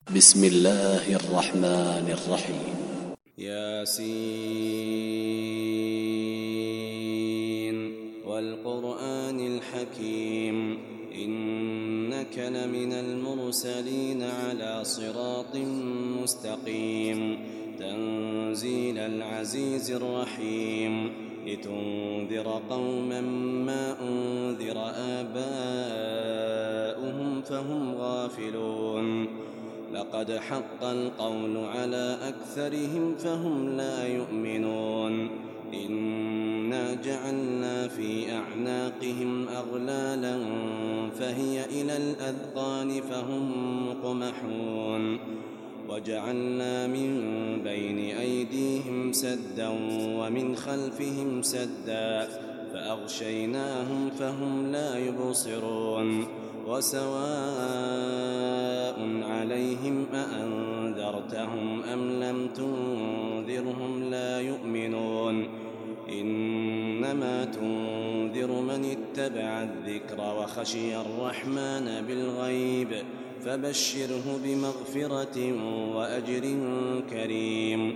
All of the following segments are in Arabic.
بسم الله الرحمن الرحيم. ياسين والقرآن الحكيم إنك لمن المرسلين على صراط مستقيم تنزيل العزيز الرحيم لتنذر قوما ما أنذر آباؤهم فهم غافلون لقد حق القول على أكثرهم فهم لا يؤمنون إنا جعلنا في أعناقهم أغلالا فهي إلى الأذقان فهم مقمحون وجعلنا من بين أيديهم سدا ومن خلفهم سدا فأغشيناهم فهم لا يبصرون وسواء عليهم أأنذرتهم أم لم تنذرهم لا يؤمنون إنما تنذر من اتبع الذكر وخشي الرحمن بالغيب فبشره بمغفرة وأجر كريم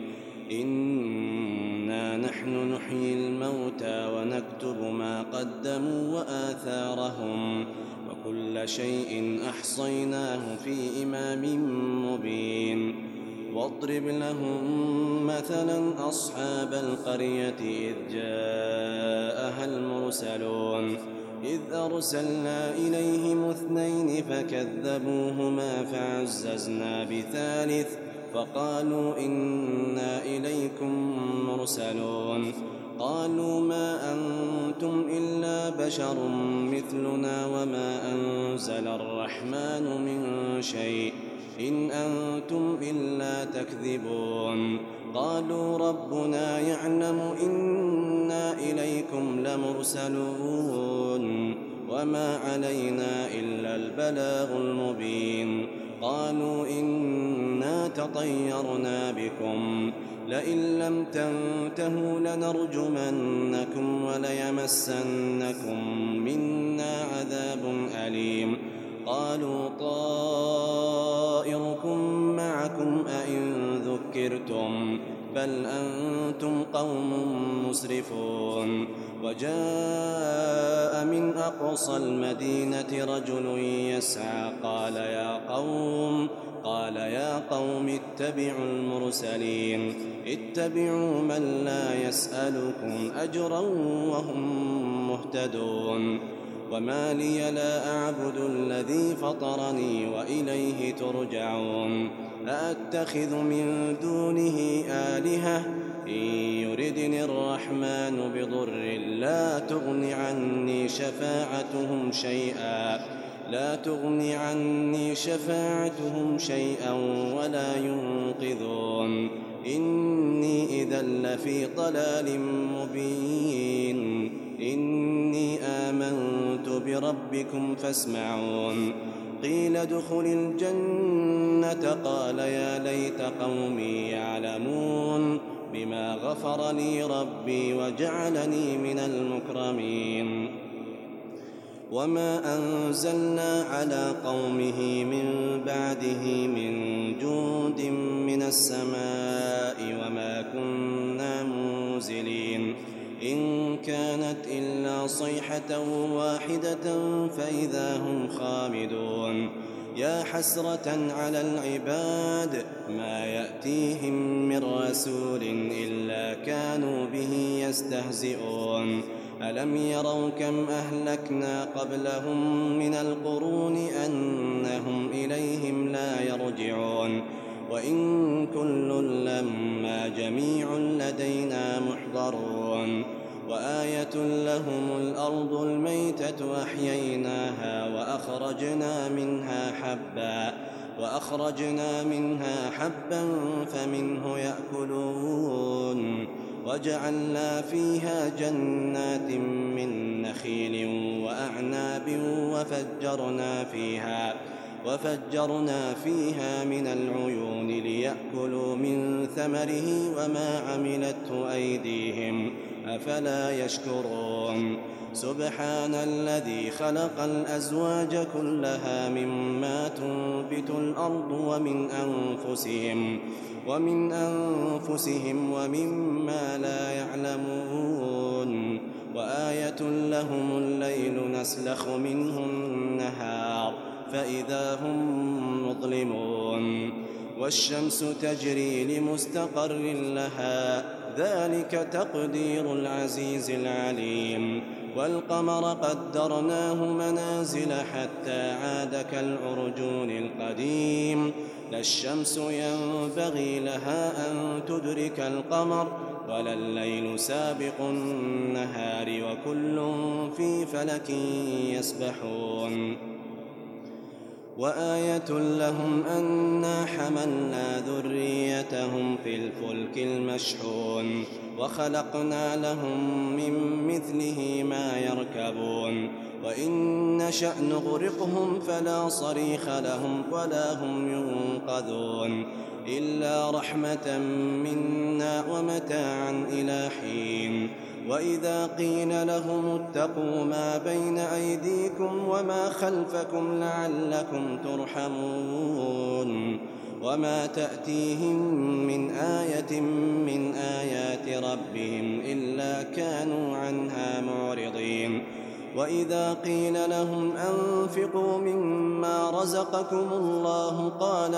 إنا نحن نحيي الموتى ونكتب ما قدموا وآثارهم وكل شيء أحصيناه في إمام مبين واضرب لهم مثلا أصحاب القرية إذ جاءها المرسلون إذ أرسلنا إليهم 2 فكذبوهما فعززنا بثالث فقالوا إنا إليكم مرسلون قالوا ما أنتم إلا بشر مثلنا وما أنزل الرحمن من شيء إن أنتم إلا تكذبون قالوا ربنا يعلم إنا إليكم لمرسلون وما علينا إلا البلاغ المبين قالوا إنا تطيرنا بكم لئن لم تنتهوا لنرجمنكم وليمسنكم منا عذاب أليم قالوا طائركم معكم أئن ذكرتم بل أنتم قوم مسرفون وجاء من أقصى المدينة رجل يسعى قال يا قوم اتبعوا المرسلين اتبعوا من لا يسألكم أجرا وهم مهتدون وما لي لا أعبد الذي فطرني وإليه ترجعون أأتخذ من دونه آلهة إن يردني الرحمن بضر لا تغن عني شفاعتهم شيئا ولا ينقذون إني إذا لفي ضلال مبين إني آمنت بربكم فاسمعون قيل ادخل الجنة قال يا ليت قومي يعلمون بما غفر لي ربي وجعلني من المكرمين وما أنزلنا على قومه من بعده من جند من السماء وما كنا منزلين إن كانت إلا صيحة واحدة فإذا هم خامدون يا حسرة على العباد ما يأتيهم من رسول إلا كانوا به يستهزئون ألم يروا كم أهلكنا قبلهم من القرون أنهم إليهم لا يرجعون وإن كل لما جميع لدينا محضرون وآية لهم الأرض الميتة أحييناها وأخرجنا منها حبا فمنه يأكلون وجعلنا فيها جنات من نخيل وأعناب وفجرنا فيها من العيون ليأكلوا من ثمره وما عملته أيديهم أفلا يشكرون سبحان الذي خلق الأزواج كلها مما تنبت الأرض ومن أنفسهم ومما لا يعلمون وآية لهم الليل نسلخ منه النهار فإذا هم مظلمون والشمس تجري لمستقر لها ذلك تقدير العزيز العليم والقمر قدرناه منازل حتى عاد كالعرجون القديم لا الشمس ينبغي لها أن تدرك القمر ولا الليل سابق النهار وكل في فلك يسبحون وآية لهم أنا حملنا ذريتهم في الفلك المشحون وخلقنا لهم من مثله ما يركبون وإن نشأ نغرقهم فلا صريخ لهم ولا هم ينقذون إلا رحمة منا ومتاعا إلى حين وإذا قيل لهم اتقوا ما بين أيديكم وما خلفكم لعلكم ترحمون وما تأتيهم من آية من آيات ربهم إلا كانوا عنها معرضين وإذا قيل لهم أنفقوا مما رزقكم الله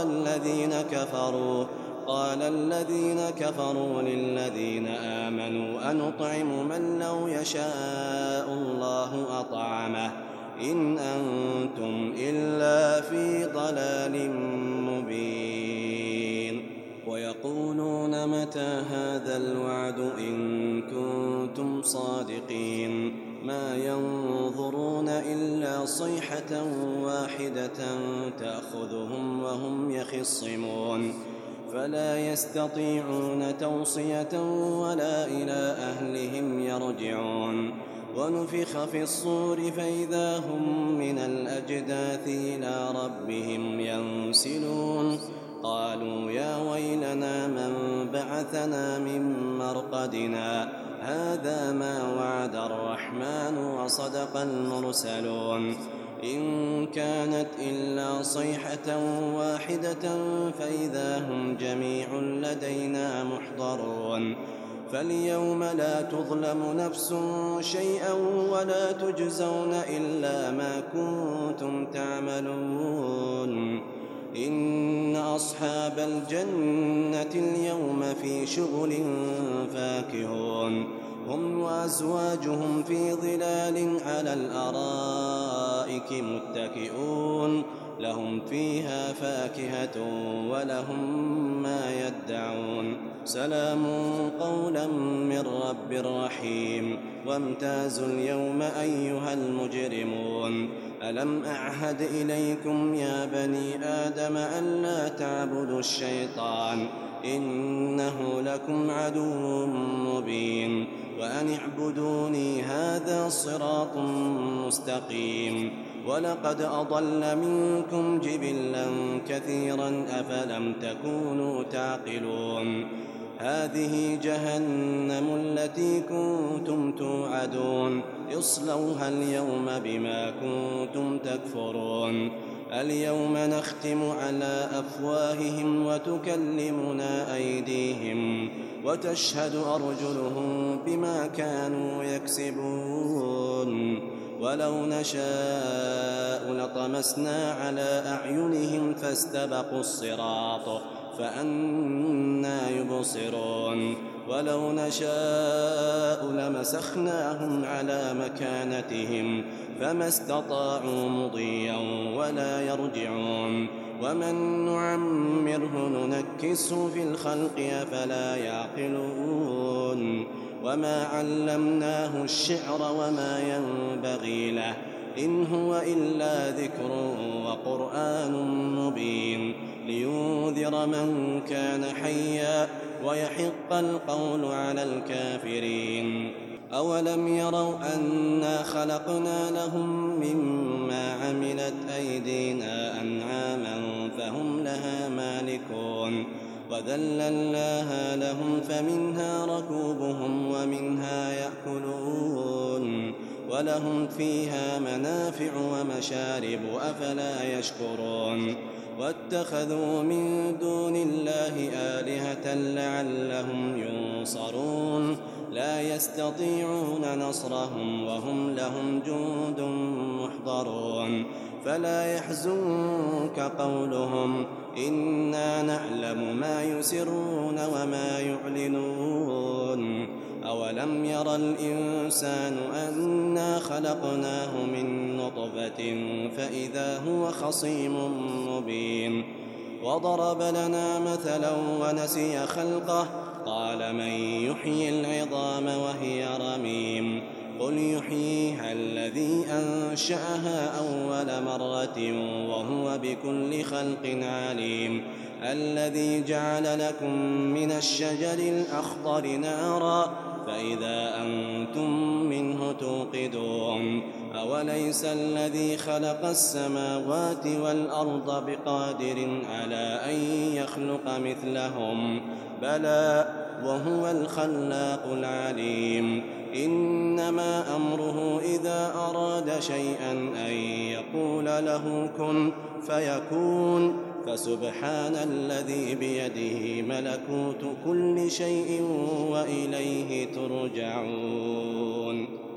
قال الذين كفروا للذين آمنوا أنطعم من لو يشاء الله أطعمه إن أنتم إلا في ضلال مبين ويقولون متى هذا الوعد إن كنتم صادقين ما ينظرون إلا صيحة واحدة تأخذهم وهم يخصمون فلا يستطيعون توصية ولا إلى أهلهم يرجعون ونفخ في الصور فإذا هم من الأجداث إلى ربهم ينسلون قالوا يا ويلنا من بعثنا من مرقدنا هذا ما وعد الرحمن وصدق المرسلون إن كانت إلا صيحة واحدة فإذا هم جميع لدينا محضرون فاليوم لا تظلم نفس شيئا ولا تجزون إلا ما كنتم تعملون إن أصحاب الجنة اليوم في شغل فاكهون هم وأزواجهم في ظلال على الأرائك متكئون لهم فيها فاكهة ولهم ما يدعون سلام قولا من رب رحيم وامتازوا اليوم أيها المجرمون ألم أعهد إليكم يا بني آدم ألا تعبدوا الشيطان إنه لكم عدو مبين وأن اعبدوني هذا صراط مستقيم ولقد أضل منكم جبلا كثيرا أفلم تكونوا تعقلون هذه جهنم التي كنتم توعدون اصلوها اليوم بما كنتم تكفرون اليوم نختم على أفواههم وتكلمنا أيديهم وتشهد أرجلهم بما كانوا يكسبون ولو نشاء لطمسنا على أعينهم فاستبقوا الصراط فأنى يبصرون ولو نشاء لمسخناهم على مكانتهم فما استطاعوا مضيا ولا يرجعون ومن نعمره ننكسه في الخلق أفلا يعقلون وما علمناه الشعر وما ينبغي له إن هو إلا ذكر وقرآن مبين لينذر من كان حيا ويحق القول على الكافرين أولم يروا أنا خلقنا لهم مما عملت أيدينا أنعاما فهم لها مالكون وذللناها لهم فمنها ركوبهم ومنها يأكلون ولهم فيها منافع ومشارب أفلا يشكرون واتخذوا من دون الله آلهة لعلهم ينصرون لا يستطيعون نصرهم وهم لهم جند محضرون فلا يحزنك قولهم إنا نعلم ما يسرون وما يعلنون أولم ير الإنسان أنا خلقناه من نطفة فإذا هو خصيم مبين وضرب لنا مثلا ونسي خلقه قال من يحيي العظام وهي رميم قل يحييها الذي أنشأها أول مرة وهو بكل خلق عليم الذي جعل لكم من الشجر الأخضر نارا فإذا أنتم منه توقدون أوليس الذي خلق السماوات والأرض بقادر على أن يخلق مثلهم بلى وهو الخلاق العليم إنما أمره إذا أراد شيئا أن يقول له كن فيكون فسبحان الذي بيده ملكوت كل شيء وإليه ترجعون.